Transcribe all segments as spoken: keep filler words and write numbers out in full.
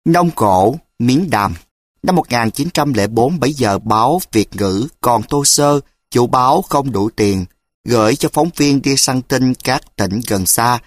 Nông Cổ, Miến Đàm. Năm một nghìn chín trăm lẻ bốn, bấy giờ báo Việt ngữ còn thô sơ, chủ báo không đủ tiền, gửi cho phóng viên đi săn tin các tỉnh gần xa.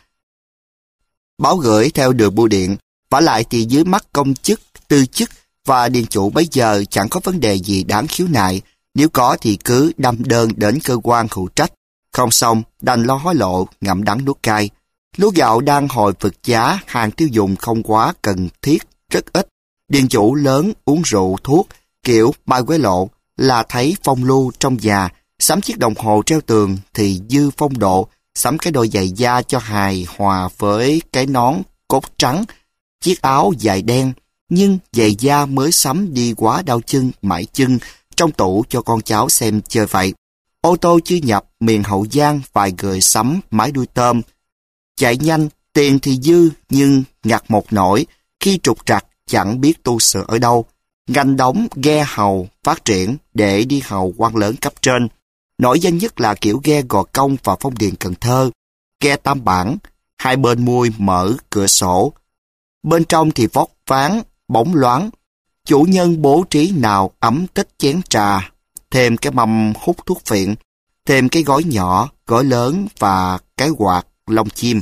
Báo gửi theo đường bưu điện, vả lại thì dưới mắt công chức, tư chức và điền chủ bấy giờ chẳng có vấn đề gì đáng khiếu nại, nếu có thì cứ đâm đơn đến cơ quan hữu trách, không xong đành lo hối lộ, ngậm đắng nuốt cay. Lúa gạo đang hồi vực giá, hàng tiêu dùng không quá cần thiết, rất ít. Điền chủ lớn uống rượu thuốc, kiểu mai quế lộ là thấy phong lưu trong già, sắm chiếc đồng hồ treo tường thì dư phong độ, sắm cái đôi giày da cho hài hòa với cái nón cốt trắng, chiếc áo dài đen, nhưng giày da mới sắm đi quá đau chân, mãi chân, trong tủ cho con cháu xem chơi vậy. Ô tô chưa nhập, miền Hậu Giang vài người sắm mái đuôi tôm. Chạy nhanh, tiền thì dư, nhưng ngặt một nỗi, khi trục trặc chẳng biết tu sửa ở đâu. Ngành đóng ghe hầu phát triển để đi hầu quan lớn cấp trên. Nổi danh nhất là kiểu ghe Gò Công và Phong Điền Cần Thơ. Ghe tam bản, hai bên mui mở cửa sổ. Bên trong thì vót ván, bóng loáng. Chủ nhân bố trí nào ấm tích chén trà, thêm cái mâm hút thuốc phiện, thêm cái gói nhỏ, gói lớn và cái quạt lông chim.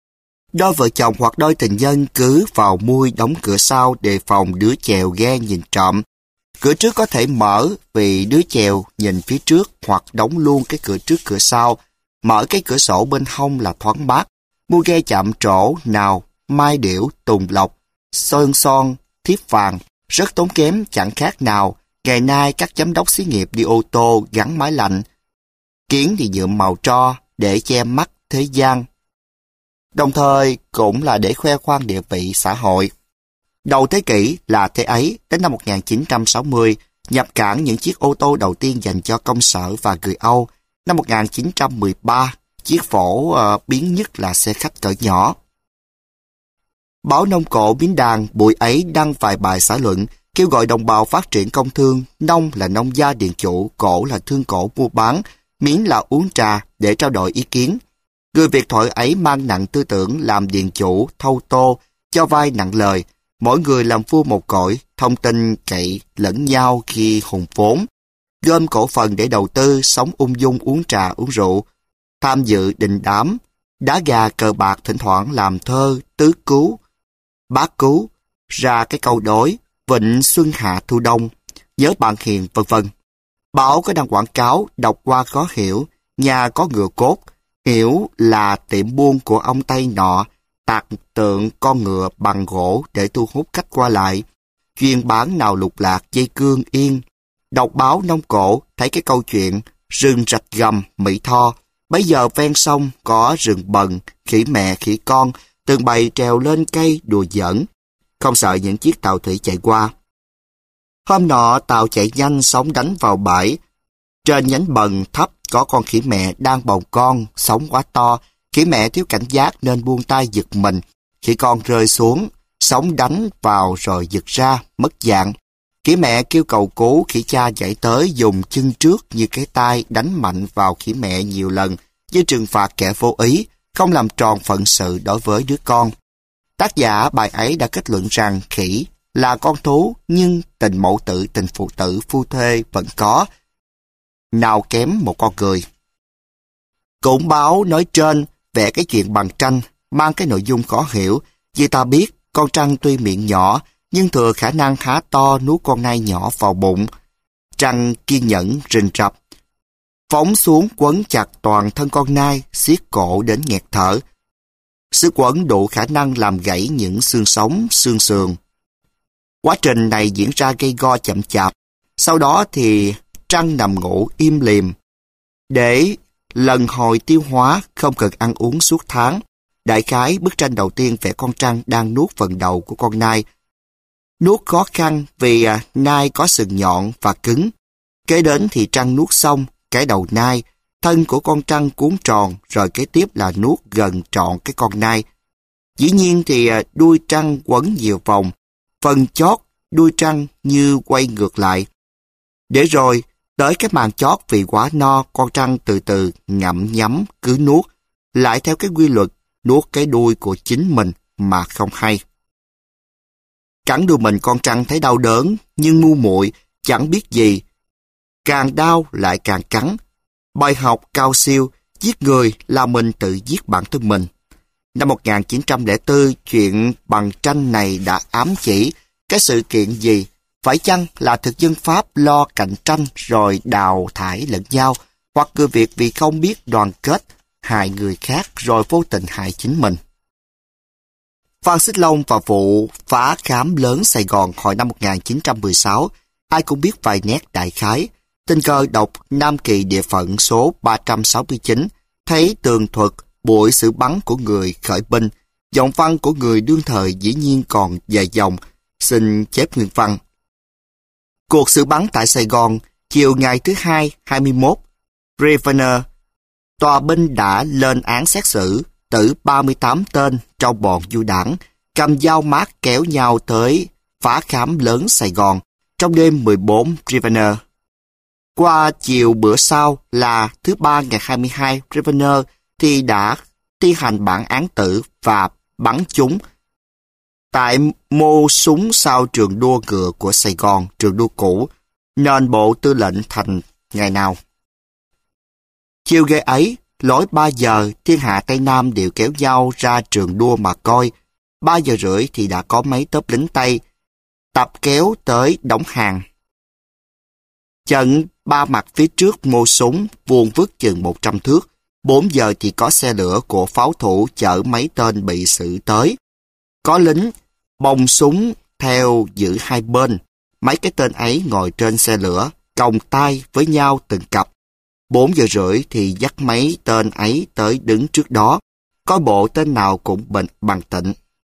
Đôi vợ chồng hoặc đôi tình nhân cứ vào mui đóng cửa sau đề phòng đứa chèo ghe nhìn trộm. Cửa trước có thể mở vì đứa chèo nhìn phía trước, hoặc đóng luôn cái cửa trước cửa sau. Mở cái cửa sổ bên hông là thoáng mát. Mua ghe chạm trổ nào mai điểu, tùng lộc, sơn son, thiếp vàng, rất tốn kém chẳng khác nào. Ngày nay các giám đốc xí nghiệp đi ô tô gắn máy lạnh. Kiến thì nhuộm màu tro để che mắt thế gian. Đồng thời cũng là để khoe khoang địa vị xã hội. Đầu thế kỷ là thế ấy, đến năm một nghìn chín trăm sáu mươi, nhập cảng những chiếc ô tô đầu tiên dành cho công sở và người Âu. Năm một nghìn chín trăm mười ba, chiếc phổ uh, biến nhất là xe khách cỡ nhỏ. Báo Nông Cổ Miến Đàn buổi ấy đăng vài bài xã luận, kêu gọi đồng bào phát triển công thương. Nông là nông gia điền chủ, cổ là thương cổ mua bán, miến là uống trà để trao đổi ý kiến. Người Việt thoại ấy mang nặng tư tưởng làm điền chủ, thâu tô, cho vai nặng lời. Mỗi người làm vua một cõi, thông tin cậy lẫn nhau khi hùng vốn. Gom cổ phần để đầu tư, sống ung dung uống trà uống rượu. Tham dự đình đám, đá gà cờ bạc thỉnh thoảng làm thơ, tứ cứu, bát cứu, ra cái câu đối, vịnh xuân hạ thu đông, nhớ bạn hiền vân vân. Báo có đăng quảng cáo, đọc qua khó hiểu, nhà có ngựa cốt, hiểu là tiệm buôn của ông Tây nọ, tạc tượng con ngựa bằng gỗ để thu hút khách qua lại. Chuyên bán nào lục lạc dây cương yên. Đọc báo Nông Cổ thấy cái câu chuyện rừng rạch gầm Mỹ Tho. Bấy giờ ven sông có rừng bần, khỉ mẹ khỉ con, từng bầy trèo lên cây đùa giỡn, không sợ những chiếc tàu thủy chạy qua. Hôm nọ tàu chạy nhanh, sóng đánh vào bãi. Trên nhánh bần thấp có con khỉ mẹ đang bồng con, sóng quá to. Khỉ mẹ thiếu cảnh giác nên buông tay giật mình. Khỉ con rơi xuống, sóng đánh vào rồi giật ra, mất dạng. Khỉ mẹ kêu cầu cứu, khỉ cha chạy tới dùng chân trước như cái tay đánh mạnh vào khỉ mẹ nhiều lần, với trừng phạt kẻ vô ý, không làm tròn phận sự đối với đứa con. Tác giả bài ấy đã kết luận rằng khỉ là con thú, nhưng tình mẫu tử, tình phụ tử, phu thê vẫn có, nào kém một con người. Cũng báo nói trên vẽ cái chuyện bằng tranh, mang cái nội dung khó hiểu, vì ta biết con trăng tuy miệng nhỏ, nhưng thừa khả năng há to nuốt con nai nhỏ vào bụng. Trăng kiên nhẫn rình rập, phóng xuống quấn chặt toàn thân con nai, siết cổ đến nghẹt thở. Sức quấn đủ khả năng làm gãy những xương sống, xương sườn. Quá trình này diễn ra gây go chậm chạp. Sau đó thì trăng nằm ngủ im lìm, để lần hồi tiêu hóa, không cần ăn uống suốt tháng. Đại khái bức tranh đầu tiên vẽ con trăng đang nuốt phần đầu của con nai. Nuốt khó khăn vì à, nai có sừng nhọn và cứng. Kế đến thì trăng nuốt xong cái đầu nai, thân của con trăng cuốn tròn, rồi kế tiếp là nuốt gần trọn cái con nai. Dĩ nhiên thì à, đuôi trăng quấn nhiều vòng, phần chót đuôi trăng như quay ngược lại. Để rồi tới cái màn chót vì quá no, con trăng từ từ ngậm nhắm cứ nuốt, lại theo cái quy luật nuốt cái đuôi của chính mình mà không hay. Cắn đuôi mình con trăng thấy đau đớn, nhưng ngu muội chẳng biết gì. Càng đau lại càng cắn. Bài học cao siêu, giết người là mình tự giết bản thân mình. Năm một nghìn chín trăm lẻ bốn, chuyện bằng tranh này đã ám chỉ cái sự kiện gì? Phải chăng là thực dân Pháp lo cạnh tranh rồi đào thải lẫn nhau, hoặc người Việt vì không biết đoàn kết, hại người khác rồi vô tình hại chính mình? Phan Xích Long và vụ phá khám lớn Sài Gòn hồi năm một nghìn chín trăm mười sáu, ai cũng biết vài nét đại khái. Tình cờ đọc Nam Kỳ địa phận số ba trăm sáu mươi chín, thấy tường thuật buổi xử bắn của người khởi binh. Giọng văn của người đương thời dĩ nhiên còn dài dòng, xin chép nguyên văn. Cuộc xử bắn tại Sài Gòn, chiều ngày thứ hai, hai mươi mốt, Ravener, tòa binh đã lên án xét xử, tử ba mươi tám tên trong bọn du đảng, cầm dao mát kéo nhau tới phá khám lớn Sài Gòn trong đêm mười bốn Ravener. Qua chiều bữa sau là thứ ba ngày hai mươi hai Ravener thì đã thi hành bản án tử và bắn chúng tại mô súng sau trường đua ngựa của Sài Gòn, trường đua cũ, nên bộ tư lệnh thành ngày nào. Chiều ngày ấy, lối ba giờ, thiên hạ Tây Nam đều kéo nhau ra trường đua mà coi. Ba giờ rưỡi thì đã có mấy tớp lính Tây tập kéo tới đóng hàng. Trận ba mặt phía trước mô súng vuông vức chừng một trăm thước. Bốn giờ thì có xe lửa của pháo thủ chở mấy tên bị xử tới. Có lính bông súng theo giữ hai bên. Mấy cái tên ấy ngồi trên xe lửa, còng tay với nhau từng cặp. Bốn giờ rưỡi thì dắt mấy tên ấy tới đứng trước đó. Coi bộ tên nào cũng bệnh bằng tịnh.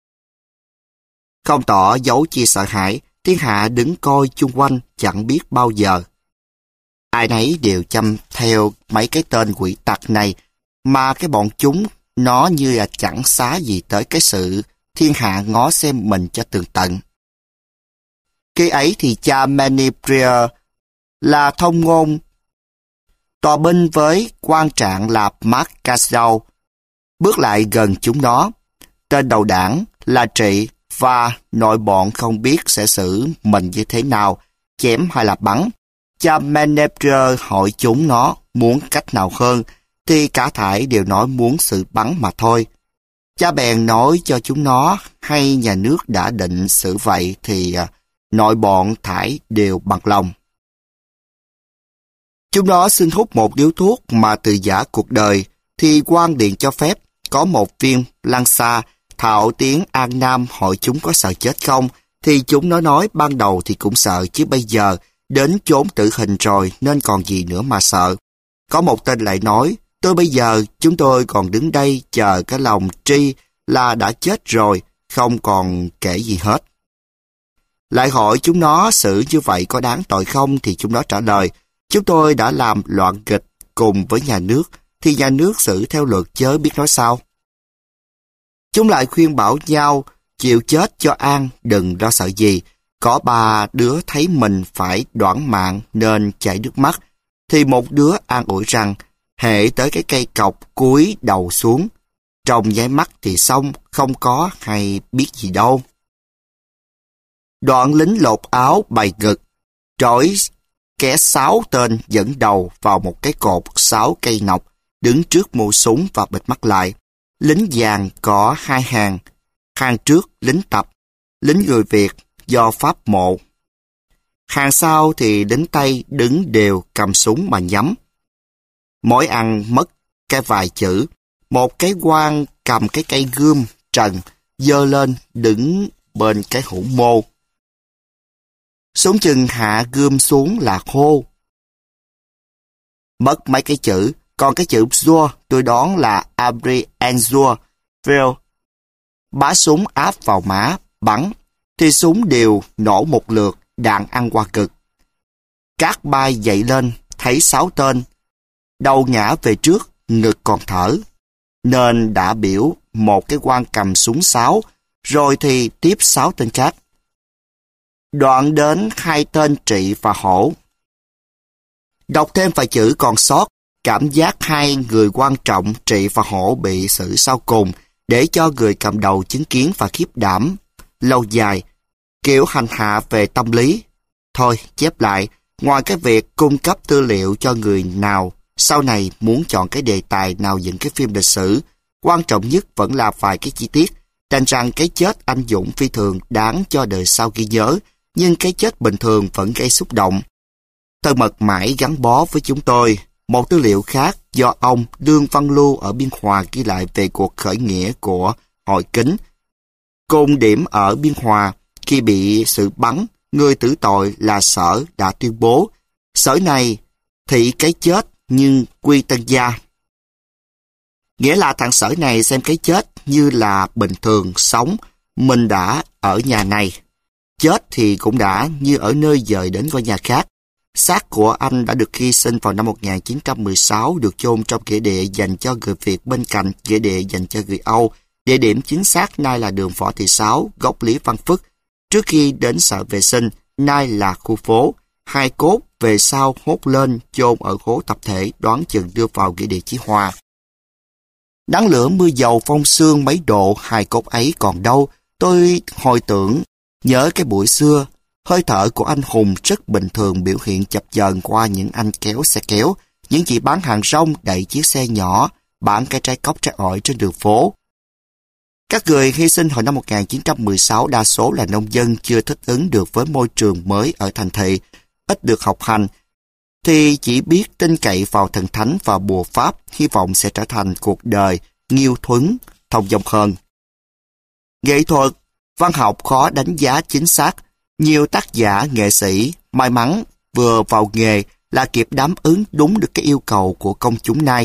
Không tỏ dấu chi sợ hãi, thiên hạ đứng coi chung quanh chẳng biết bao giờ. Ai nấy đều chăm theo mấy cái tên quỷ tặc này, mà cái bọn chúng nó như là chẳng xá gì tới cái sự thiên hạ ngó xem mình cho tường tận. Khi ấy thì cha Maniprier là thông ngôn tòa binh với quan trạng là Mark Casdow bước lại gần chúng nó. Tên đầu đảng là Trị và nội bọn không biết sẽ xử mình như thế nào, chém hay là bắn. Cha Maniprier hỏi chúng nó muốn cách nào hơn, thì cả thảy đều nói muốn xử bắn mà thôi. Cha bèn nói cho chúng nó hay nhà nước đã định xử vậy thì nội bọn thảy đều bằng lòng. Chúng nó xin hút một điếu thuốc mà từ giả cuộc đời, thì quan điện cho phép. Có một viên lan xa thạo tiếng An Nam hỏi chúng có sợ chết không, thì chúng nó nói ban đầu thì cũng sợ, chứ bây giờ đến chốn tử hình rồi nên còn gì nữa mà sợ. Có một tên lại nói, tôi bây giờ chúng tôi còn đứng đây chờ cái lòng tri là đã chết rồi, không còn kể gì hết. Lại hỏi chúng nó xử như vậy có đáng tội không, thì chúng nó trả lời, chúng tôi đã làm loạn nghịch cùng với nhà nước, thì nhà nước xử theo luật chớ biết nói sao. Chúng lại khuyên bảo nhau, chịu chết cho an, đừng lo sợ gì. Có ba đứa thấy mình phải đoản mạng nên chảy nước mắt, thì một đứa an ủi rằng, hễ tới cái cây cọc cúi đầu xuống, trong nháy mắt thì xong, không có hay biết gì đâu. Đoạn lính lột áo bày ngực, trói kẻ sáu tên dẫn đầu vào một cái cột sáu cây nọc, đứng trước mũ súng và bịt mắt lại. Lính vàng có hai hàng, hàng trước lính Tập, lính người Việt do Pháp mộ. Hàng sau thì lính Tây đứng đều cầm súng mà nhắm. Mỗi ăn mất cái vài chữ, một cái quan cầm cái cây gươm trần, giơ lên đứng bên cái hũ mô. Xuống chừng hạ gươm xuống là hô. Mất mấy cái chữ, còn cái chữ Zua tôi đoán là Abri Enzua, Phil. Bá súng áp vào má, bắn, thì súng đều nổ một lượt, đạn ăn qua cực. Cát bay dậy lên, thấy sáu tên, đầu ngã về trước, ngực còn thở, nên đã biểu một cái quan cầm súng sáu, rồi thì tiếp sáu tên khác. Đoạn đến hai tên Trị và Hổ. Đọc thêm vài chữ còn sót, cảm giác hai người quan trọng Trị và Hổ bị xử sau cùng, để cho người cầm đầu chứng kiến và khiếp đảm lâu dài. kiểu hành hạ về tâm lý. Thôi, chép lại, ngoài cái việc cung cấp tư liệu cho người nào sau này muốn chọn cái đề tài nào dựng cái phim lịch sử, quan trọng nhất vẫn là vài cái chi tiết. Đành rằng cái chết anh dũng phi thường đáng cho đời sau ghi nhớ, nhưng cái chết bình thường vẫn gây xúc động. Thân mật mãi gắn bó với chúng tôi. Một tư liệu khác do ông Đương Văn Lưu ở Biên Hòa ghi lại về cuộc khởi nghĩa của Hội Kính. Cùng điểm ở Biên Hòa, khi bị sự bắn, người tử tội là Sở đã tuyên bố, Sở này thị cái chết nhưng quy tân gia. Nghĩa là thằng Sở này xem cái chết như là bình thường sống, mình đã ở nhà này. Chết thì cũng đã như ở nơi dời đến ngôi nhà khác. Xác của anh đã được hy sinh vào năm một nghìn chín trăm mười sáu, được chôn trong nghĩa địa dành cho người Việt bên cạnh nghĩa địa dành cho người Âu. Địa điểm chính xác nay là đường Võ Thị Sáu, góc Lý Văn Phức. Trước khi đến sở vệ sinh, nay là khu phố. Hai cốt về sau hốt lên, chôn ở hố tập thể, đoán chừng đưa vào nghĩa địa Chí Hòa. Nắng lửa mưa dầu phong sương mấy độ, hai cốt ấy còn đâu. Tôi hồi tưởng, nhớ cái buổi xưa, hơi thở của anh Hùng rất bình thường biểu hiện chập chờn qua những anh kéo xe kéo, những chị bán hàng rong đẩy chiếc xe nhỏ, bán cái trái cóc trái ổi trên đường phố. Các người hy sinh hồi năm một nghìn chín trăm mười sáu đa số là nông dân chưa thích ứng được với môi trường mới ở thành thị, ít được học hành, thì chỉ biết tin cậy vào thần thánh và bùa pháp, hy vọng sẽ trở thành cuộc đời nghiêu thuấn, thông dong hơn. Nghệ thuật, văn học khó đánh giá chính xác. Nhiều tác giả, nghệ sĩ may mắn vừa vào nghề là kịp đáp ứng đúng được cái yêu cầu của công chúng nay.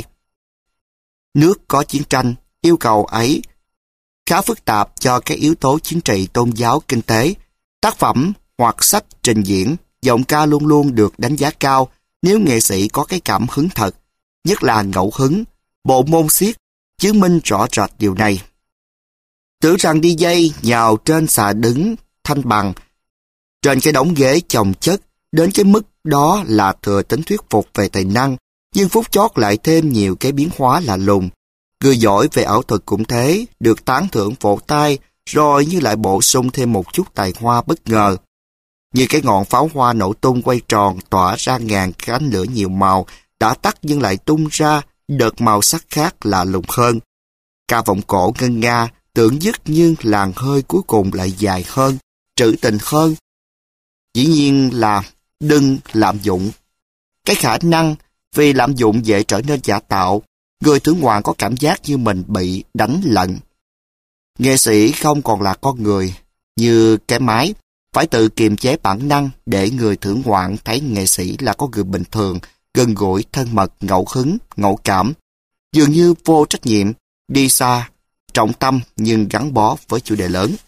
Nước có chiến tranh, yêu cầu ấy khá phức tạp cho cái yếu tố chính trị, tôn giáo, kinh tế. Tác phẩm hoặc sách trình diễn, giọng ca luôn luôn được đánh giá cao nếu nghệ sĩ có cái cảm hứng thật, nhất là ngẫu hứng. Bộ môn xiết chứng minh rõ rệt điều này. Tưởng rằng đi dây nhào trên xà đứng thanh bằng, trên cái đống ghế chồng chất, đến cái mức đó là thừa tính thuyết phục về tài năng, nhưng phút chót lại thêm nhiều cái biến hóa lạ lùng. Người giỏi về ảo thuật cũng thế, được tán thưởng vỗ tay, rồi như lại bổ sung thêm một chút tài hoa bất ngờ. Như cái ngọn pháo hoa nổ tung quay tròn tỏa ra ngàn cái ánh lửa nhiều màu, đã tắt nhưng lại tung ra đợt màu sắc khác lạ lùng hơn. Ca vọng cổ ngân nga, tưởng dứt nhưng làn hơi cuối cùng lại dài hơn, trữ tình hơn. Dĩ nhiên là đừng lạm dụng. Cái khả năng vì lạm dụng dễ trở nên giả tạo, người thưởng ngoạn có cảm giác như mình bị đánh lận. Nghệ sĩ không còn là con người, như cái máy, phải tự kiềm chế bản năng để người thưởng ngoạn thấy nghệ sĩ là con người bình thường, gần gũi, thân mật, ngẫu hứng, ngẫu cảm. Dường như vô trách nhiệm, đi xa, trọng tâm nhưng gắn bó với chủ đề lớn.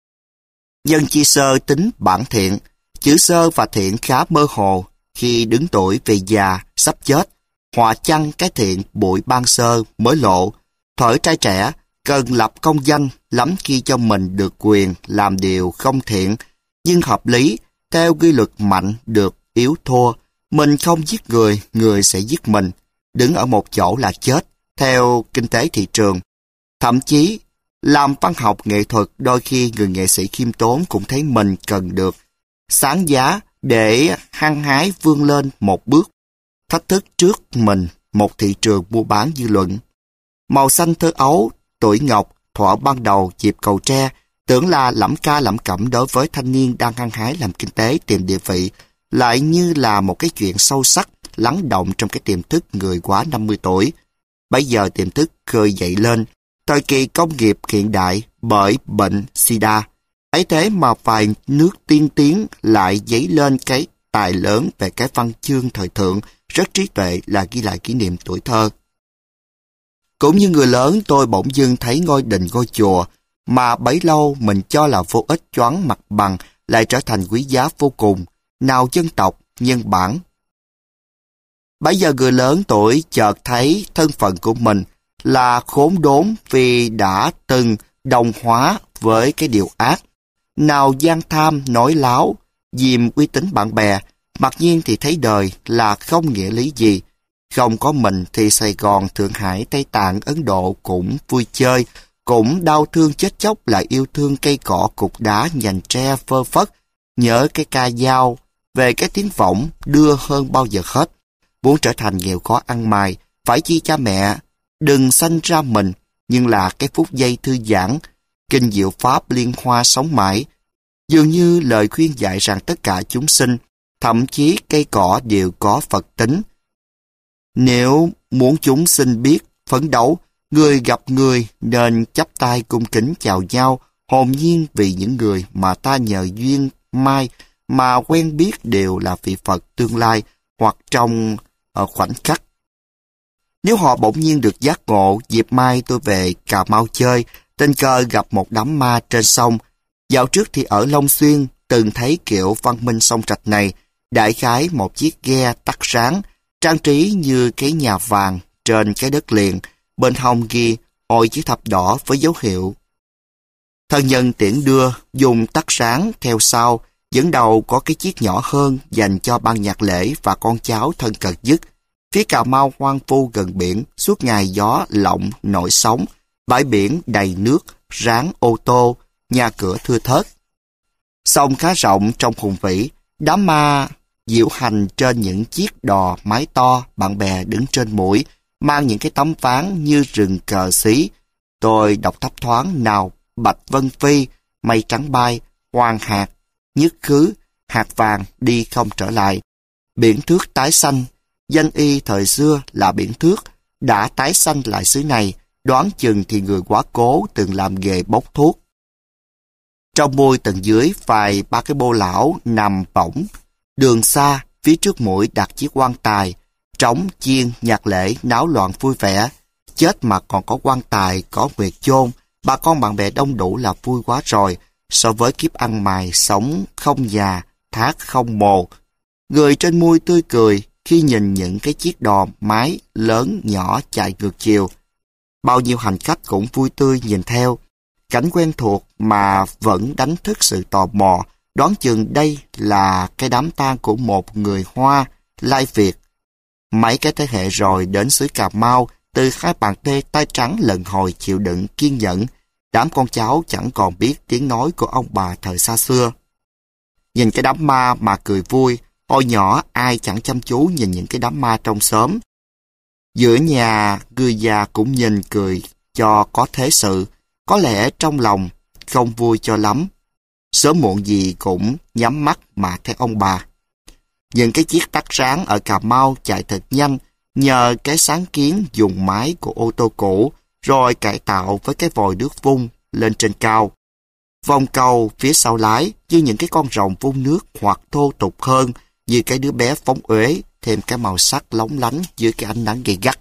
Dân chi sơ tính bản thiện, chữ sơ và thiện khá mơ hồ. Khi đứng tuổi về già, sắp chết, họa chăng cái thiện bụi ban sơ mới lộ. Thời trai trẻ, cần lập công danh lắm khi cho mình được quyền làm điều không thiện, nhưng hợp lý, theo quy luật mạnh được yếu thua. Mình không giết người, người sẽ giết mình. Đứng ở một chỗ là chết, theo kinh tế thị trường. Thậm chí, làm văn học nghệ thuật đôi khi người nghệ sĩ khiêm tốn cũng thấy mình cần được sáng giá để hăng hái vươn lên một bước, thách thức trước mình một thị trường mua bán dư luận. Màu xanh thơ ấu, tuổi ngọc, thuở ban đầu dịp cầu tre, tưởng là lẩm ca lẩm cẩm đối với thanh niên đang hăng hái làm kinh tế tìm địa vị, lại như là một cái chuyện sâu sắc, lắng động trong cái tiềm thức người quá năm mươi tuổi. Bây giờ tiềm thức khơi dậy lên, thời kỳ công nghiệp hiện đại bởi bệnh sida. Ấy thế mà vài nước tiên tiến lại dấy lên cái tài lớn về cái văn chương thời thượng, rất trí tuệ là ghi lại kỷ niệm tuổi thơ. Cũng như người lớn, tôi bỗng dưng thấy ngôi đình ngôi chùa, mà bấy lâu mình cho là vô ích choáng mặt bằng, lại trở thành quý giá vô cùng, nào dân tộc, nhân bản. Bấy giờ người lớn tuổi chợt thấy thân phận của mình là khốn đốn vì đã từng đồng hóa với cái điều ác. Nào gian tham, nói láo, dìm uy tín bạn bè, mặc nhiên thì thấy đời là không nghĩa lý gì. Không có mình thì Sài Gòn, Thượng Hải, Tây Tạng, Ấn Độ cũng vui chơi, cũng đau thương chết chóc là yêu thương cây cỏ cục đá nhành tre phơ phất, nhớ cái ca dao, về cái tiếng võng đưa hơn bao giờ hết. Muốn trở thành nghèo khó ăn mày, phải chi cha mẹ, đừng sanh ra mình, nhưng là cái phút giây thư giãn, kinh diệu pháp liên hoa sống mãi. Dường như lời khuyên dạy rằng tất cả chúng sinh, thậm chí cây cỏ đều có Phật tính. Nếu muốn chúng sinh biết, phấn đấu, người gặp người nên chắp tay cung kính chào nhau, hồn nhiên vì những người mà ta nhờ duyên mai mà quen biết đều là vị Phật tương lai hoặc trong ở khoảnh khắc. Nếu họ bỗng nhiên được giác ngộ, dịp mai tôi về Cà Mau chơi, tình cờ gặp một đám ma trên sông. Dạo trước thì ở Long Xuyên, từng thấy kiểu văn minh sông Rạch này, đại khái một chiếc ghe tắt sáng, trang trí như cái nhà vàng trên cái đất liền, bên hông ghi Hội Chữ Thập Đỏ với dấu hiệu thân nhân tiễn đưa, dùng tắt sáng theo sau, dẫn đầu có cái chiếc nhỏ hơn dành cho ban nhạc lễ và con cháu thân cận nhất. Phía Cà Mau hoang vu gần biển, suốt ngày gió lộng nổi sóng, bãi biển đầy nước, ráng ô tô, nhà cửa thưa thớt. Sông khá rộng trong hùng vĩ, đám ma diễu hành trên những chiếc đò mái to, bạn bè đứng trên mũi, mang những cái tấm ván như rừng cờ xí. Tôi đọc thấp thoáng nào bạch vân phi, mây trắng bay, hoàng hạt, nhất khứ, hạt vàng đi không trở lại. Biển thước tái xanh, danh y thời xưa là biển thước, đã tái xanh lại xứ này, đoán chừng thì người quá cố từng làm nghề bốc thuốc. Trong môi tầng dưới vài ba cái bô lão nằm võng, đường xa, phía trước mũi đặt chiếc quan tài, trống chiên nhạc lễ náo loạn vui vẻ. Chết mà còn có quan tài, có huyệt chôn, bà con bạn bè đông đủ là vui quá rồi, so với kiếp ăn mày sống không già, thác không mồ. Người trên mui tươi cười khi nhìn những cái chiếc đò mái lớn nhỏ chạy ngược chiều. Bao nhiêu hành khách cũng vui tươi nhìn theo. Cảnh quen thuộc mà vẫn đánh thức sự tò mò, đoán chừng đây là cái đám tang của một người Hoa, lai Việt. Mấy cái thế hệ rồi đến xứ Cà Mau, từ hai bàn tay tay trắng lần hồi chịu đựng kiên nhẫn, đám con cháu chẳng còn biết tiếng nói của ông bà thời xa xưa. Nhìn cái đám ma mà cười vui, hồi nhỏ ai chẳng chăm chú nhìn những cái đám ma trong xóm. Giữa nhà, người già cũng nhìn cười cho có thế sự, có lẽ trong lòng không vui cho lắm. Sớm muộn gì cũng nhắm mắt mà theo ông bà. Những cái chiếc tắt sáng ở Cà Mau chạy thật nhanh nhờ cái sáng kiến dùng máy của ô tô cũ rồi cải tạo với cái vòi nước vung lên trên cao. Vòng cầu phía sau lái như những cái con rồng vung nước hoặc thô tục hơn như cái đứa bé phóng uế thêm cái màu sắc lóng lánh dưới cái ánh nắng gay gắt.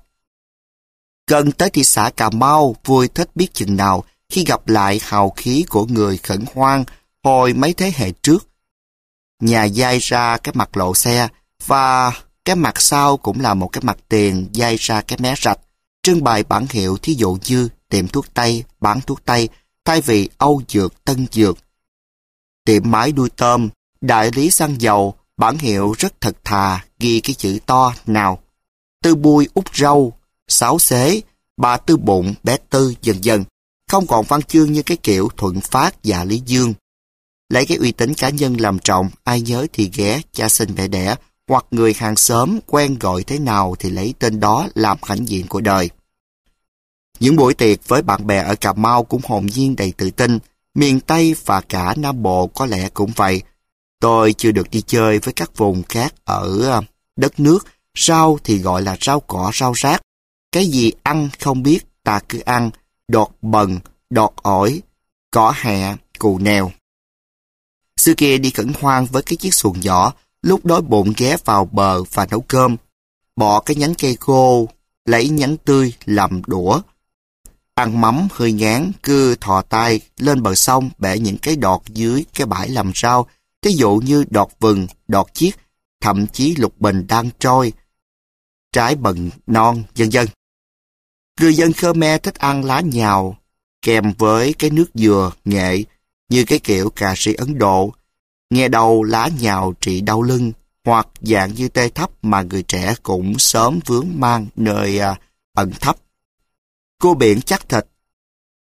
Gần tới thị xã Cà Mau vui thích biết chừng nào khi gặp lại hào khí của người khẩn hoang hồi mấy thế hệ trước. Nhà dai ra cái mặt lộ xe và cái mặt sau cũng là một cái mặt tiền dai ra cái mé rạch, trưng bày bản hiệu thí dụ như tiệm thuốc tây, bán thuốc tây, thay vì Âu Dược, Tân Dược. Tiệm máy đuôi tôm, đại lý xăng dầu, bản hiệu rất thật thà, ghi cái chữ to nào. Tư bui út râu, sáo xế, bà tư bụng, bé tư, dần dần. Không còn văn chương như cái kiểu Thuận Phát và Lý Dương. Lấy cái uy tín cá nhân làm trọng, ai nhớ thì ghé, cha sinh mẹ đẻ, hoặc người hàng xóm quen gọi thế nào thì lấy tên đó làm hãnh diện của đời. Những buổi tiệc với bạn bè ở Cà Mau cũng hồn nhiên đầy tự tin, miền Tây và cả Nam Bộ có lẽ cũng vậy. Tôi chưa được đi chơi với các vùng khác ở đất nước, rau thì gọi là rau cỏ, rau rác. Cái gì ăn không biết, ta cứ ăn, đọt bần, đọt ổi, cỏ hẹ, cù nèo. Xưa kia đi khẩn hoang với cái chiếc xuồng nhỏ, lúc đói bụng ghé vào bờ và nấu cơm. Bỏ cái nhánh cây khô, lấy nhánh tươi làm đũa. Ăn mắm hơi ngán, cứ thò tay lên bờ sông bẻ những cái đọt dưới cái bãi làm rau, thí dụ như đọt vừng, đọt chiếc, thậm chí lục bình đang trôi, trái bần non, vân vân. Người dân Khmer thích ăn lá nhào, kèm với cái nước dừa, nghệ, như cái kiểu cà ri Ấn Độ. Nghe đầu lá nhào trị đau lưng, hoặc dạng như tê thấp mà người trẻ cũng sớm vướng mang nơi à, ẩn thấp. Cua biển chắc thịt,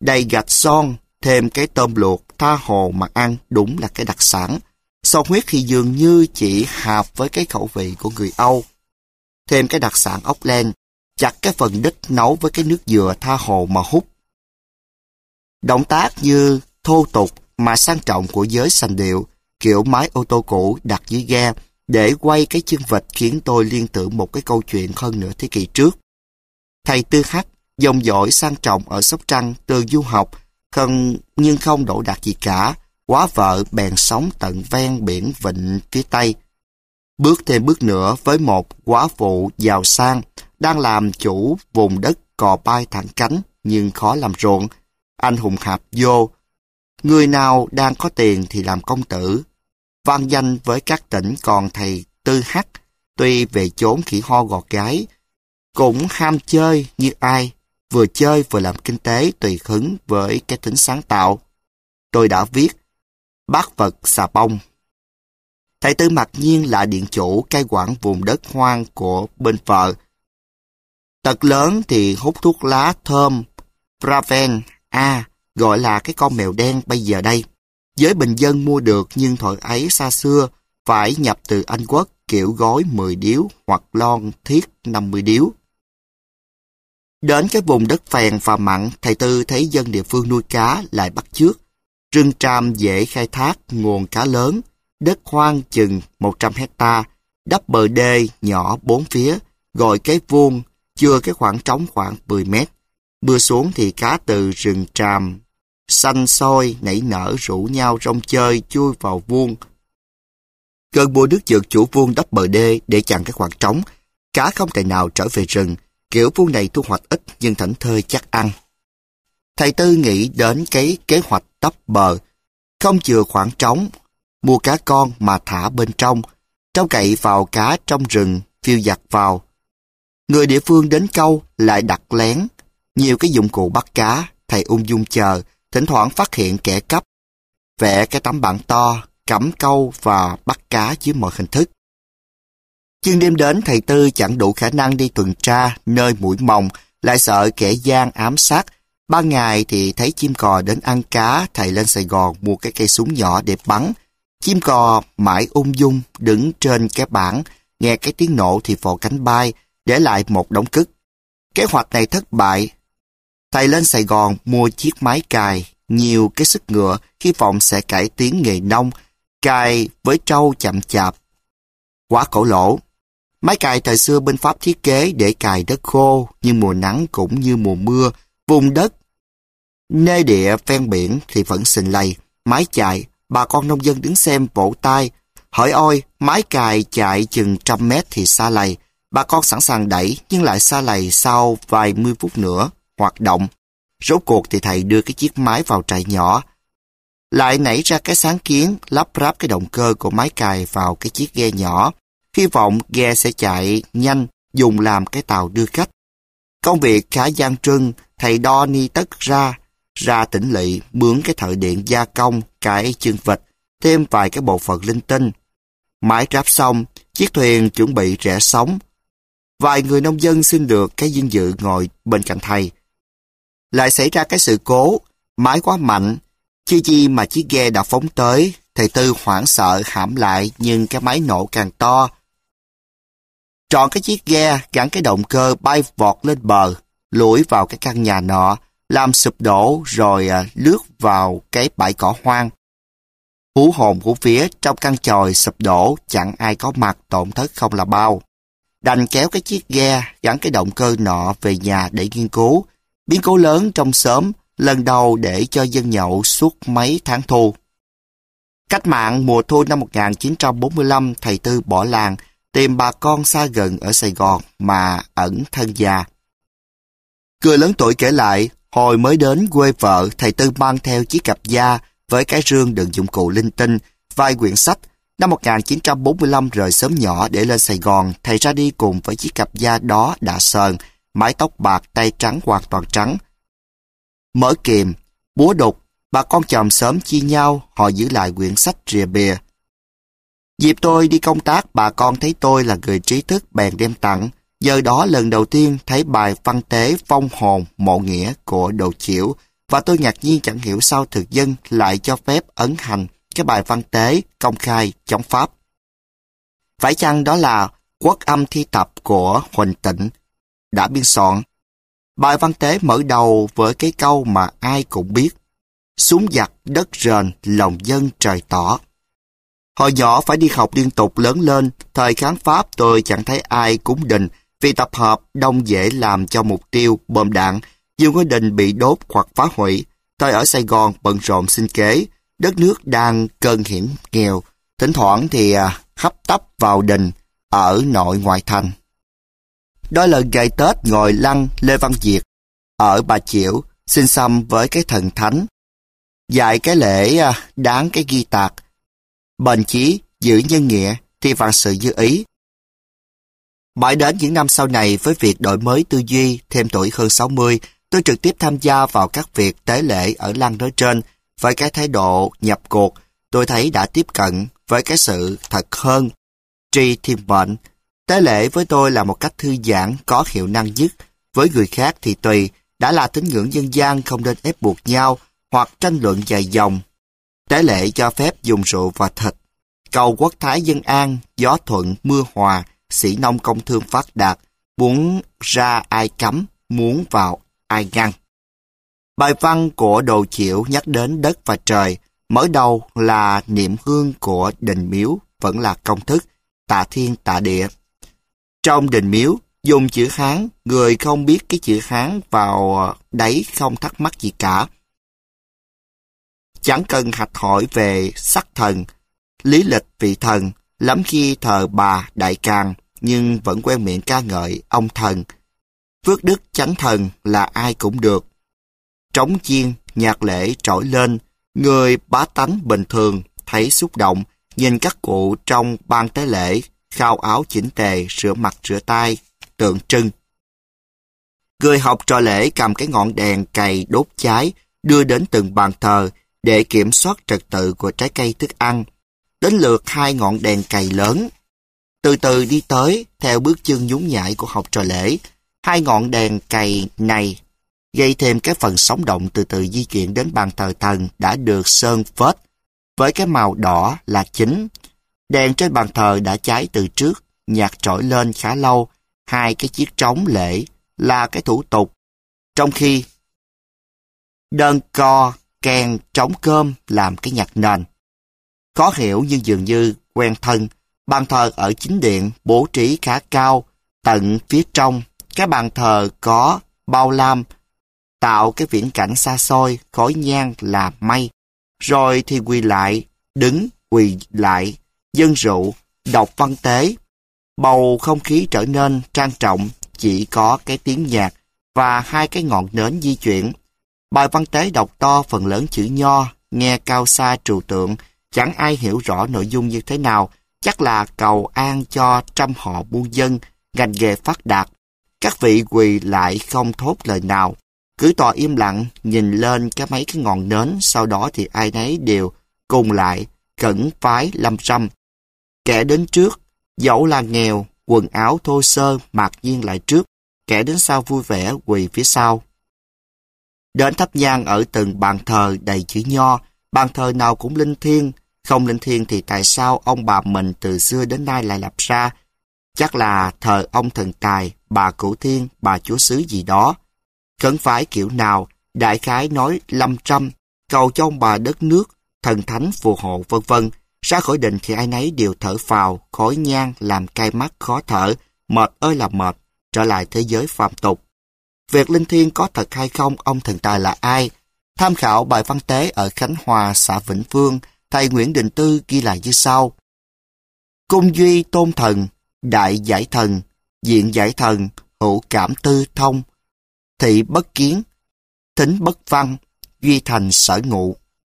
đầy gạch son, thêm cái tôm luộc, tha hồ mà ăn đúng là cái đặc sản. Xo huyết thì dường như chỉ hợp với cái khẩu vị của người Âu. Thêm cái đặc sản ốc len, chặt cái phần đít nấu với cái nước dừa tha hồ mà hút. Động tác như thô tục mà sang trọng của giới sành điệu, kiểu máy ô tô cũ đặt dưới ghe để quay cái chân vịt khiến tôi liên tưởng một cái câu chuyện hơn nửa thế kỷ trước. Thầy Tư Hách, dòng dõi sang trọng ở Sóc Trăng từ du học, không, nhưng không đỗ đạt gì cả, quá vợ bèn sống tận ven biển Vịnh phía Tây. Bước thêm bước nữa với một quá phụ giàu sang, đang làm chủ vùng đất cò bay thẳng cánh nhưng khó làm ruộng. Anh hùng hạp vô, người nào đang có tiền thì làm công tử. Vang danh với các tỉnh, còn thầy Tư Hách, tuy về chốn khỉ ho gọt gái, cũng ham chơi như ai, vừa chơi vừa làm kinh tế tùy hứng với cái tính sáng tạo. Tôi đã viết Bát vật xà bông. Thầy Tư mặc nhiên là điện chủ cai quản vùng đất hoang của bên vợ. Tật lớn thì hút thuốc lá thơm, Praven, A, gọi là cái con mèo đen bây giờ đây. Giới bình dân mua được nhưng thời ấy xa xưa, phải nhập từ Anh Quốc kiểu gói mười điếu hoặc lon thiết năm mươi điếu. Đến cái vùng đất phèn và mặn, thầy Tư thấy dân địa phương nuôi cá lại bắt chước. Rừng tràm dễ khai thác nguồn cá lớn, đất hoang chừng một trăm hecta, đắp bờ đê nhỏ bốn phía, gọi cái vuông, chừa cái khoảng trống khoảng mười mét. Mưa xuống thì cá từ rừng tràm xanh sôi nảy nở rủ nhau rong chơi chui vào vuông. Cơn mưa nước trượt chủ vuông đắp bờ đê để chặn cái khoảng trống. Cá không thể nào trở về rừng, kiểu vuông này thu hoạch ít nhưng thảnh thơi chắc ăn. Thầy Tư nghĩ đến cái kế hoạch đắp bờ, không chừa khoảng trống, mua cá con mà thả bên trong, trông cậy vào cá trong rừng phiêu dạt vào. Người địa phương đến câu lại đặt lén nhiều cái dụng cụ bắt cá. Thầy ung dung chờ, thỉnh thoảng phát hiện kẻ cắp, vẽ cái tấm bảng to, cắm câu và bắt cá dưới mọi hình thức. Nhưng đêm đến thầy Tư chẳng đủ khả năng đi tuần tra nơi mũi mồng, lại sợ kẻ gian ám sát. Ban ngày thì thấy chim cò đến ăn cá, thầy lên Sài Gòn mua cái cây súng nhỏ để bắn. Chim cò mãi ung dung đứng trên cái bảng, nghe cái tiếng nổ thì vỗ cánh bay, để lại một đống cứt. Kế hoạch này thất bại. Thầy lên Sài Gòn mua chiếc máy cài, nhiều cái sức ngựa, hy vọng sẽ cải tiến nghề nông, cài với trâu chậm chạp. Quá khổ lỗ. Máy cài thời xưa bên Pháp thiết kế để cài đất khô, nhưng mùa nắng cũng như mùa mưa, vùng đất nê địa ven biển thì vẫn xình lầy. Máy chạy, bà con nông dân đứng xem vỗ tay. Hỏi ôi, máy cài chạy chừng trăm mét thì xa lầy. Bà con sẵn sàng đẩy nhưng lại xa lầy sau vài mươi phút nữa hoạt động. Rốt cuộc thì thầy đưa cái chiếc máy vào trại nhỏ. Lại nảy ra cái sáng kiến lắp ráp cái động cơ của máy cài vào cái chiếc ghe nhỏ. Hy vọng ghe sẽ chạy nhanh, dùng làm cái tàu đưa khách. Công việc khá gian truân, thầy đo ni tất ra, ra tỉnh lỵ, mướn cái thợ điện gia công cái chân vịt, thêm vài cái bộ phận linh tinh. Máy ráp xong, chiếc thuyền chuẩn bị rẽ sóng. Vài người nông dân xin được cái dinh dự ngồi bên cạnh thầy. Lại xảy ra cái sự cố, máy quá mạnh, chi chi mà chiếc ghe đã phóng tới. Thầy Tư hoảng sợ hãm lại nhưng cái máy nổ càng to. Trọn cái chiếc ghe gắn cái động cơ bay vọt lên bờ, lủi vào cái căn nhà nọ, làm sụp đổ rồi à, lướt vào cái bãi cỏ hoang. Hú hồn của phía trong căn chòi sụp đổ, chẳng ai có mặt, tổn thất không là bao. Đành kéo cái chiếc ghe gắn cái động cơ nọ về nhà để nghiên cứu. Biến cố lớn trong xóm, lần đầu để cho dân nhậu suốt mấy tháng thu. Cách mạng mùa thu năm một nghìn chín trăm bốn mươi lăm, thầy Tư bỏ làng, tìm bà con xa gần ở Sài Gòn mà ẩn thân già. Người lớn tuổi kể lại, hồi mới đến quê vợ, thầy Tư mang theo chiếc cặp da với cái rương đựng dụng cụ linh tinh, vài quyển sách. Năm một nghìn chín trăm bốn mươi lăm rời xóm nhỏ để lên Sài Gòn, thầy ra đi cùng với chiếc cặp da đó đã sờn, mái tóc bạc, tay trắng hoàn toàn trắng. Mở kiềm, búa đục, bà con chòm xóm chia nhau, họ giữ lại quyển sách rìa bìa. Dịp tôi đi công tác, bà con thấy tôi là người trí thức bèn đem tặng. Giờ đó lần đầu tiên thấy bài văn tế phong hồn mộ nghĩa của Đồ Chiểu và tôi ngạc nhiên chẳng hiểu sao thực dân lại cho phép ấn hành cái bài văn tế công khai chống Pháp. Phải chăng đó là quốc âm thi tập của Huỳnh Tịnh đã biên soạn? Bài văn tế mở đầu với cái câu mà ai cũng biết: súng giặc đất rền, lòng dân trời tỏ. Hồi nhỏ phải đi học liên tục lớn lên, thời kháng Pháp tôi chẳng thấy ai cúng đình vì tập hợp đông dễ làm cho mục tiêu bom đạn. Nhiều ngôi đình bị đốt hoặc phá hủy. Tôi ở Sài Gòn bận rộn sinh kế, đất nước đang cơn hiểm nghèo, thỉnh thoảng thì à, hấp tấp vào đình ở nội ngoại thành. Đôi lần ngày Tết ngồi lăng Lê Văn Diệt ở Bà Chiểu xin xăm với cái thần thánh, dạy cái lễ à, đáng cái ghi tạc, bền chí giữ nhân nghĩa thì vạn sự như ý. Mãi đến những năm sau này, với việc đổi mới tư duy, thêm tuổi hơn sáu mươi, tôi trực tiếp tham gia vào các việc tế lễ ở lăng nói trên. Với cái thái độ nhập cuộc, tôi thấy đã tiếp cận với cái sự thật hơn. Tri thiên mệnh, tế lễ với tôi là một cách thư giãn có hiệu năng nhất. Với người khác thì tùy, đã là tín ngưỡng dân gian không nên ép buộc nhau hoặc tranh luận dài dòng. Tế lễ cho phép dùng rượu và thịt, cầu quốc thái dân an, gió thuận mưa hòa, sĩ nông công thương phát đạt, muốn ra ai cấm, muốn vào ai ngăn. Bài văn của Đồ Chiểu nhắc đến đất và trời, mở đầu là niệm hương của đình miếu vẫn là công thức, tạ thiên tạ địa. Trong đình miếu, dùng chữ Hán, người không biết cái chữ Hán vào đấy không thắc mắc gì cả. Chẳng cần hạch hỏi về sắc thần, lý lịch vị thần, lắm khi thờ bà Đại Càn, nhưng vẫn quen miệng ca ngợi ông thần. Phước đức chánh thần là ai cũng được. Trống chiên, nhạc lễ trỗi lên, người bá tánh bình thường thấy xúc động, nhìn các cụ trong ban tế lễ, khao áo chỉnh tề, rửa mặt rửa tay, tượng trưng. Người học trò lễ cầm cái ngọn đèn cày đốt cháy, đưa đến từng bàn thờ để kiểm soát trật tự của trái cây thức ăn. Đến lượt hai ngọn đèn cày lớn, từ từ đi tới theo bước chân nhún nhảy của học trò lễ. Hai ngọn đèn cày này gây thêm cái phần sống động, từ từ di chuyển đến bàn thờ thần đã được sơn phết với cái màu đỏ là chính. Đèn trên bàn thờ đã cháy từ trước, nhạc trỗi lên khá lâu. Hai cái chiếc trống lễ là cái thủ tục, trong khi đơn co, kèn, trống cơm làm cái nhạc nền. Khó hiểu nhưng dường như quen thân. Bàn thờ ở chính điện bố trí khá cao, tận phía trong cái bàn thờ có bao lam, tạo cái viễn cảnh xa xôi, khói nhang là mây. Rồi thì quỳ lại, đứng, quỳ lại, dâng rượu, đọc văn tế. Bầu không khí trở nên trang trọng, chỉ có cái tiếng nhạc và hai cái ngọn nến di chuyển. Bài văn tế đọc to phần lớn chữ nho, nghe cao xa trừu tượng, chẳng ai hiểu rõ nội dung như thế nào, chắc là cầu an cho trăm họ muôn dân, ngành nghề phát đạt. Các vị quỳ lại không thốt lời nào, cứ tòa im lặng nhìn lên cái mấy cái ngọn nến, sau đó thì ai nấy đều cùng lại khẩn vái lâm râm. Kẻ đến trước, dẫu là nghèo, quần áo thô sơ, mặc nhiên lại trước, kẻ đến sau vui vẻ quỳ phía sau. Đến thắp nhang ở từng bàn thờ đầy chữ nho, bàn thờ nào cũng linh thiêng, không linh thiêng thì tại sao ông bà mình từ xưa đến nay lại lập ra? Chắc là thờ ông thần tài, bà cửu thiên, bà chúa xứ gì đó. Khẩn vái kiểu nào, đại khái nói lâm trăm, cầu cho ông bà đất nước, thần thánh phù hộ vân vân. Ra khỏi đình thì ai nấy đều thở phào, khói nhang làm cay mắt khó thở, mệt ơi là mệt, trở lại thế giới phàm tục. Việc linh thiêng có thật hay không, ông thần tài là ai? Tham khảo bài văn tế ở Khánh Hòa, xã Vĩnh Phương, thầy Nguyễn Đình Tư ghi lại như sau: cung duy tôn thần, đại giải thần, diện giải thần, hữu cảm tư thông, thị bất kiến, thính bất văn, duy thành sở ngụ.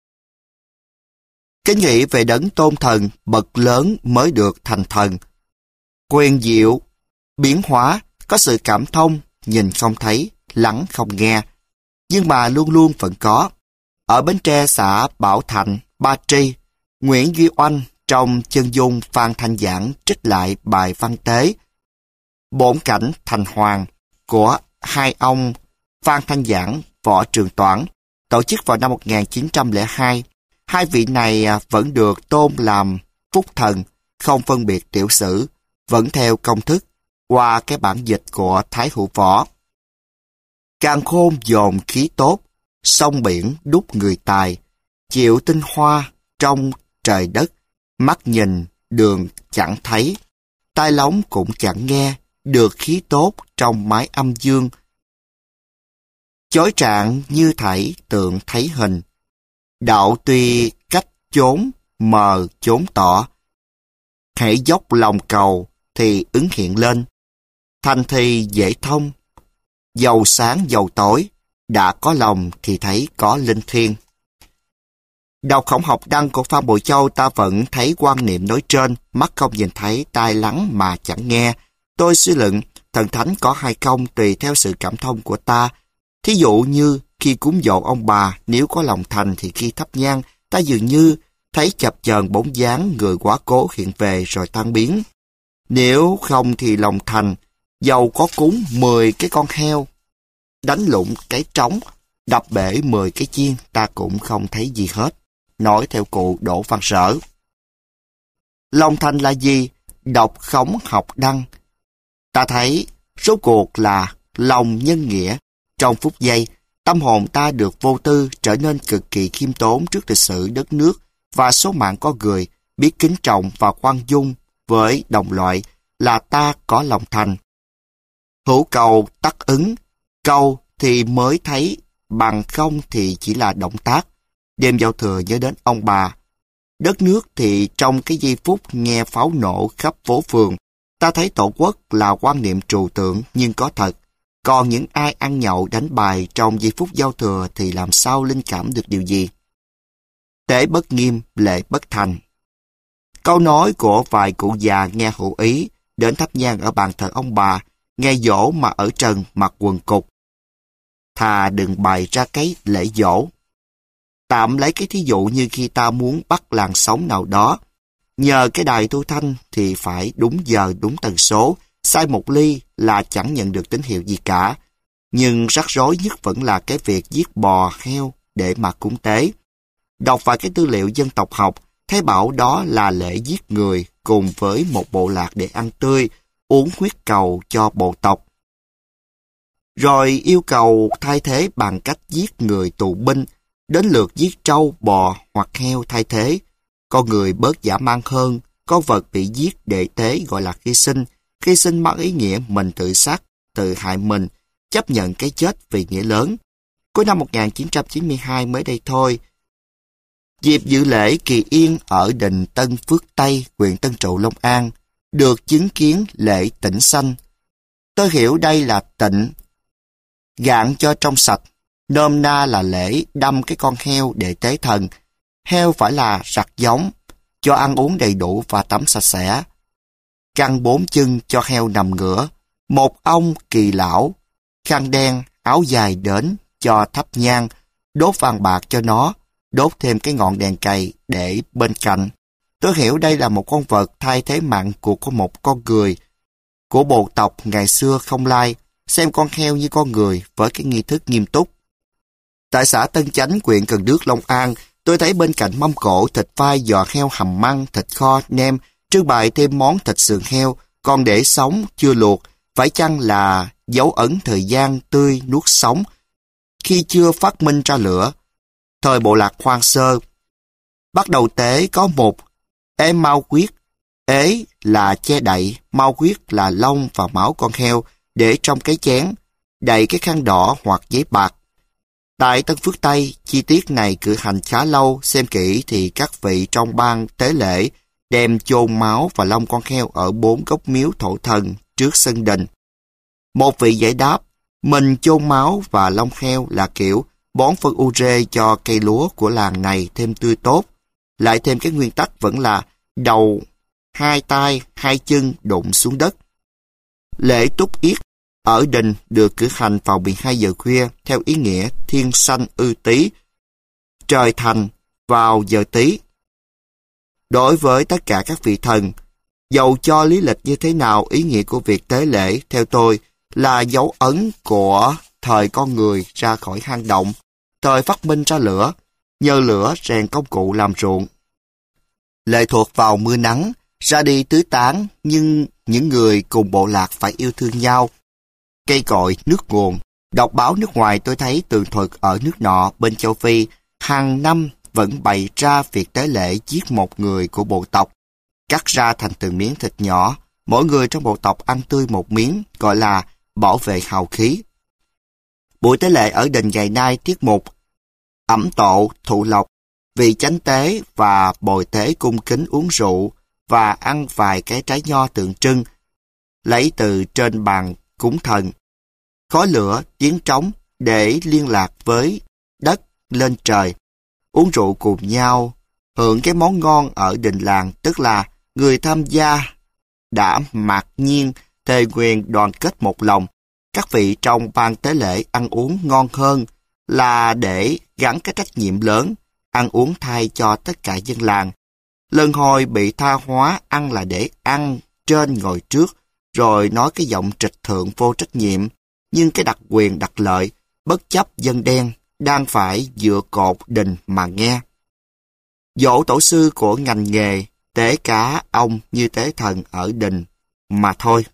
Cái nghĩ về đấng tôn thần bậc lớn mới được thành thần. Quyền diệu, biến hóa, có sự cảm thông, nhìn không thấy, lắng không nghe, nhưng mà luôn luôn vẫn có. Ở Bến Tre, xã Bảo Thạnh, Ba Tri, Nguyễn Duy Oanh trong chân dung Phan Thanh Giảng trích lại bài văn tế Bổn cảnh thành hoàng của hai ông Phan Thanh Giảng, Võ Trường Toản, tổ chức vào năm một nghìn chín trăm lẻ hai. Hai vị này vẫn được tôn làm phúc thần, không phân biệt tiểu sử, vẫn theo công thức, qua cái bản dịch của Thái Hữu Võ. Càn khôn dồn khí tốt, sông biển đúc người tài, chịu tinh hoa trong trời đất, mắt nhìn đường chẳng thấy, tai lóng cũng chẳng nghe, được khí tốt trong mái âm dương. Chói trạng như thảy tượng thấy hình, đạo tuy cách chốn mờ chốn tỏ, hễ dốc lòng cầu thì ứng hiện lên, thành thì dễ thông, dầu sáng dầu tối, đã có lòng thì thấy có linh thiêng. Đọc Khổng Học Đăng của Phan Bội Châu, ta vẫn thấy quan niệm nói trên, mắt không nhìn thấy, tai lắng mà chẳng nghe. Tôi suy luận, thần thánh có hay không tùy theo sự cảm thông của ta. Thí dụ như khi cúng dỗ ông bà, nếu có lòng thành thì khi thắp nhang, ta dường như thấy chập chờn bóng dáng người quá cố hiện về rồi tan biến. Nếu không thì lòng thành, dầu có cúng mười cái con heo, đánh lụng cái trống, đập bể mười cái chiên, ta cũng không thấy gì hết. Nói theo cụ Đỗ Văn Sở. Lòng thành là gì? Đọc Khổng Học Đăng, ta thấy rốt cuộc là lòng nhân nghĩa. Trong phút giây, tâm hồn ta được vô tư, trở nên cực kỳ khiêm tốn trước lịch sử đất nước và số mạng con người, biết kính trọng và khoan dung với đồng loại, là ta có lòng thành. Hữu cầu tắc ứng, cầu thì mới thấy, bằng không thì chỉ là động tác. Đêm giao thừa nhớ đến ông bà. Đất nước thì trong cái giây phút nghe pháo nổ khắp phố phường, ta thấy tổ quốc là quan niệm trừu tượng nhưng có thật. Còn những ai ăn nhậu đánh bài trong giây phút giao thừa thì làm sao linh cảm được điều gì? Tế bất nghiêm, lệ bất thành. Câu nói của vài cụ già nghe hữu ý, đến thắp nhang ở bàn thờ ông bà, ngày giỗ mà ở trần mặc quần cục. Thà đừng bày ra cái lễ giỗ. Tạm lấy cái thí dụ như khi ta muốn bắt làn sóng nào đó, nhờ cái đài thu thanh thì phải đúng giờ đúng tần số, sai một ly là chẳng nhận được tín hiệu gì cả. Nhưng rắc rối nhất vẫn là cái việc giết bò, heo để mà cúng tế. Đọc vài cái tư liệu dân tộc học, thấy bảo đó là lễ giết người cùng với một bộ lạc để ăn tươi, uống huyết cầu cho bộ tộc. Rồi yêu cầu thay thế bằng cách giết người tù binh, đến lượt giết trâu, bò hoặc heo thay thế. Con người bớt dã man hơn, con vật bị giết để tế gọi là hy sinh. Hy sinh mang ý nghĩa mình tự sát, tự hại mình, chấp nhận cái chết vì nghĩa lớn. Cuối năm một nghìn chín trăm chín mươi hai mới đây thôi, dịp dự lễ kỳ yên ở đình Tân Phước Tây, huyện Tân Trụ, Long An, được chứng kiến lễ tĩnh sanh. Tôi hiểu đây là tịnh, gạn cho trong sạch, nôm na là lễ đâm cái con heo để tế thần. Heo phải là rặt giống, cho ăn uống đầy đủ và tắm sạch sẽ. Căng bốn chân cho heo nằm ngửa, một ông kỳ lão, khăn đen, áo dài đến cho thắp nhang, đốt vàng bạc cho nó, đốt thêm cái ngọn đèn cày để bên cạnh. Tôi hiểu đây là một con vật thay thế mạng cuộc của một con người, của bộ tộc ngày xưa không lai, xem con heo như con người với cái nghi thức nghiêm túc. Tại xã Tân Chánh, huyện Cần Đước, Long An, tôi thấy bên cạnh mâm cỗ thịt vai, giò heo hầm măng, thịt kho, nem, trưng bày thêm món thịt sườn heo, còn để sống, chưa luộc, phải chăng là dấu ấn thời gian tươi nuốt sống, khi chưa phát minh ra lửa. Thời bộ lạc hoang sơ, bắt đầu tế có một ế mau quyết. Ế là che đậy, mau quyết là lông và máu con heo, để trong cái chén, đậy cái khăn đỏ hoặc giấy bạc. Tại Tân Phước Tây, chi tiết này cử hành khá lâu, xem kỹ thì các vị trong ban tế lễ đem chôn máu và lông con heo ở bốn gốc miếu thổ thần trước sân đình. Một vị giải đáp, mình chôn máu và lông heo là kiểu bón phân ure cho cây lúa của làng này thêm tươi tốt. Lại thêm cái nguyên tắc vẫn là đầu, hai tay, hai chân đụng xuống đất. Lễ túc yết ở đình được cử hành vào mười hai giờ khuya theo ý nghĩa thiên sanh ư tý, trời thành vào giờ tý. Đối với tất cả các vị thần, dầu cho lý lịch như thế nào, ý nghĩa của việc tế lễ theo tôi là dấu ấn của thời con người ra khỏi hang động, thời phát minh ra lửa, nhờ lửa rèn công cụ làm ruộng. Lệ thuộc vào mưa nắng, ra đi tứ tán, nhưng những người cùng bộ lạc phải yêu thương nhau. Cây cội, nước nguồn. Đọc báo nước ngoài tôi thấy tường thuật ở nước nọ bên châu Phi, hàng năm vẫn bày ra việc tế lễ giết một người của bộ tộc, cắt ra thành từng miếng thịt nhỏ, mỗi người trong bộ tộc ăn tươi một miếng, gọi là bảo vệ hào khí. Buổi tế lễ ở đình ngày nay tiết mục ẩm tộ, thụ lộc, vì chánh tế và bồi tế cung kính uống rượu và ăn vài cái trái nho tượng trưng, lấy từ trên bàn cúng thần. Khói lửa, tiếng trống để liên lạc với đất lên trời. Uống rượu cùng nhau, hưởng cái món ngon ở đình làng, tức là người tham gia đã mạc nhiên thề nguyện đoàn kết một lòng. Các vị trong ban tế lễ ăn uống ngon hơn là để gắn cái trách nhiệm lớn, ăn uống thay cho tất cả dân làng. Lần hồi bị tha hóa ăn là để ăn trên ngồi trước, rồi nói cái giọng trịch thượng vô trách nhiệm, nhưng cái đặc quyền đặc lợi, bất chấp dân đen, đang phải dựa cột đình mà nghe. Dỗ tổ sư của ngành nghề, tế cá ông như tế thần ở đình, mà thôi.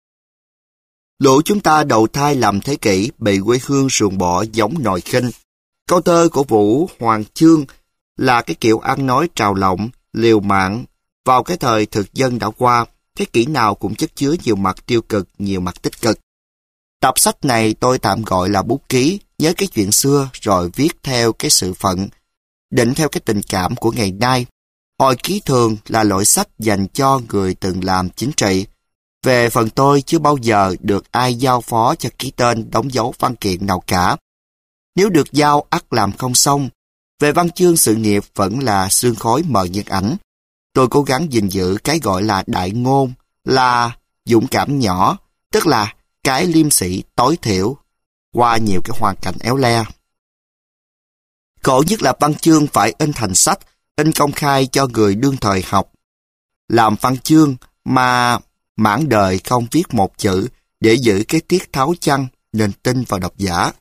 Lũ chúng ta đầu thai làm thế kỷ, bị quê hương ruồng bỏ giống nồi khinh. Câu thơ của Vũ Hoàng Chương là cái kiểu ăn nói trào lộng, liều mạng. Vào cái thời thực dân đã qua, thế kỷ nào cũng chất chứa nhiều mặt tiêu cực, nhiều mặt tích cực. Tập sách này tôi tạm gọi là bút ký, nhớ cái chuyện xưa rồi viết theo cái sự phận, định theo cái tình cảm của ngày nay. Hồi ký thường là loại sách dành cho người từng làm chính trị. Về phần tôi chưa bao giờ được ai giao phó cho ký tên đóng dấu văn kiện nào cả. Nếu được giao ắt làm không xong. Về văn chương sự nghiệp vẫn là sương khói mờ nhân ảnh. Tôi cố gắng gìn giữ cái gọi là đại ngôn, là dũng cảm nhỏ, tức là cái liêm sĩ tối thiểu, qua nhiều cái hoàn cảnh éo le. Khổ nhất là văn chương phải in thành sách, in công khai cho người đương thời học. Làm văn chương mà mãn đời không viết một chữ để giữ cái tiết tháo chăng nên tin vào độc giả.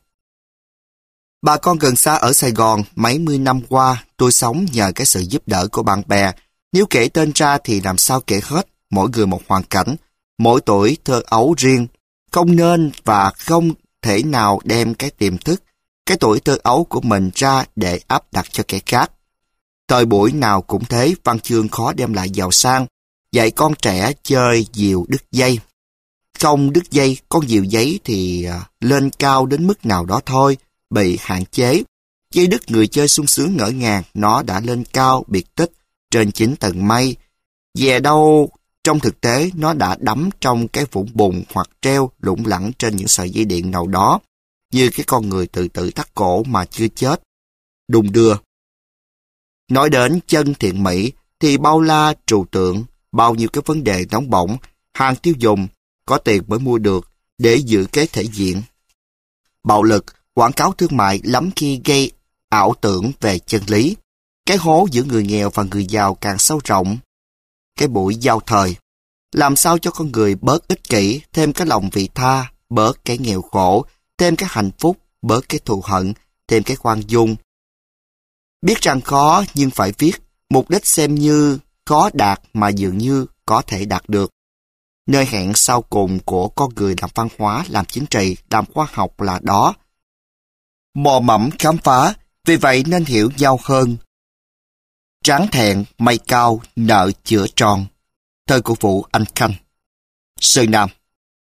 Bà con gần xa ở Sài Gòn mấy mươi năm qua tôi sống nhờ cái sự giúp đỡ của bạn bè. Nếu kể tên ra thì làm sao kể hết, mỗi người một hoàn cảnh, mỗi tuổi thơ ấu riêng. Không nên và không thể nào đem cái tiềm thức, cái tuổi thơ ấu của mình ra để áp đặt cho kẻ khác. Thời buổi nào cũng thế, văn chương khó đem lại giàu sang, dạy con trẻ chơi diều đứt dây. Không đứt dây, con diều giấy thì lên cao đến mức nào đó thôi, bị hạn chế. Dây đứt người chơi sung sướng ngỡ ngàng, nó đã lên cao, biệt tích, trên chín tầng mây. Dè đâu, trong thực tế nó đã đắm trong cái vũng bùn hoặc treo lủng lẳng trên những sợi dây điện nào đó, như cái con người tự tử thắt cổ mà chưa chết. Đùng đưa. Nói đến chân thiện mỹ thì bao la trừu tượng, bao nhiêu cái vấn đề nóng bỏng, hàng tiêu dùng, có tiền mới mua được để giữ cái thể diện. Bạo lực, quảng cáo thương mại lắm khi gây ảo tưởng về chân lý. Cái hố giữa người nghèo và người giàu càng sâu rộng. Cái buổi giao thời, làm sao cho con người bớt ích kỷ, thêm cái lòng vị tha, bớt cái nghèo khổ, thêm cái hạnh phúc, bớt cái thù hận, thêm cái khoan dung. Biết rằng khó nhưng phải viết, mục đích xem như khó đạt mà dường như có thể đạt được. Nơi hẹn sau cùng của con người làm văn hóa, làm chính trị, làm khoa học là đó. Mò mẫm khám phá, vì vậy nên hiểu nhau hơn. Tráng thẹn, mây cao, nợ chữa tròn. Thơ của Vũ Anh Khanh. Sơn Nam.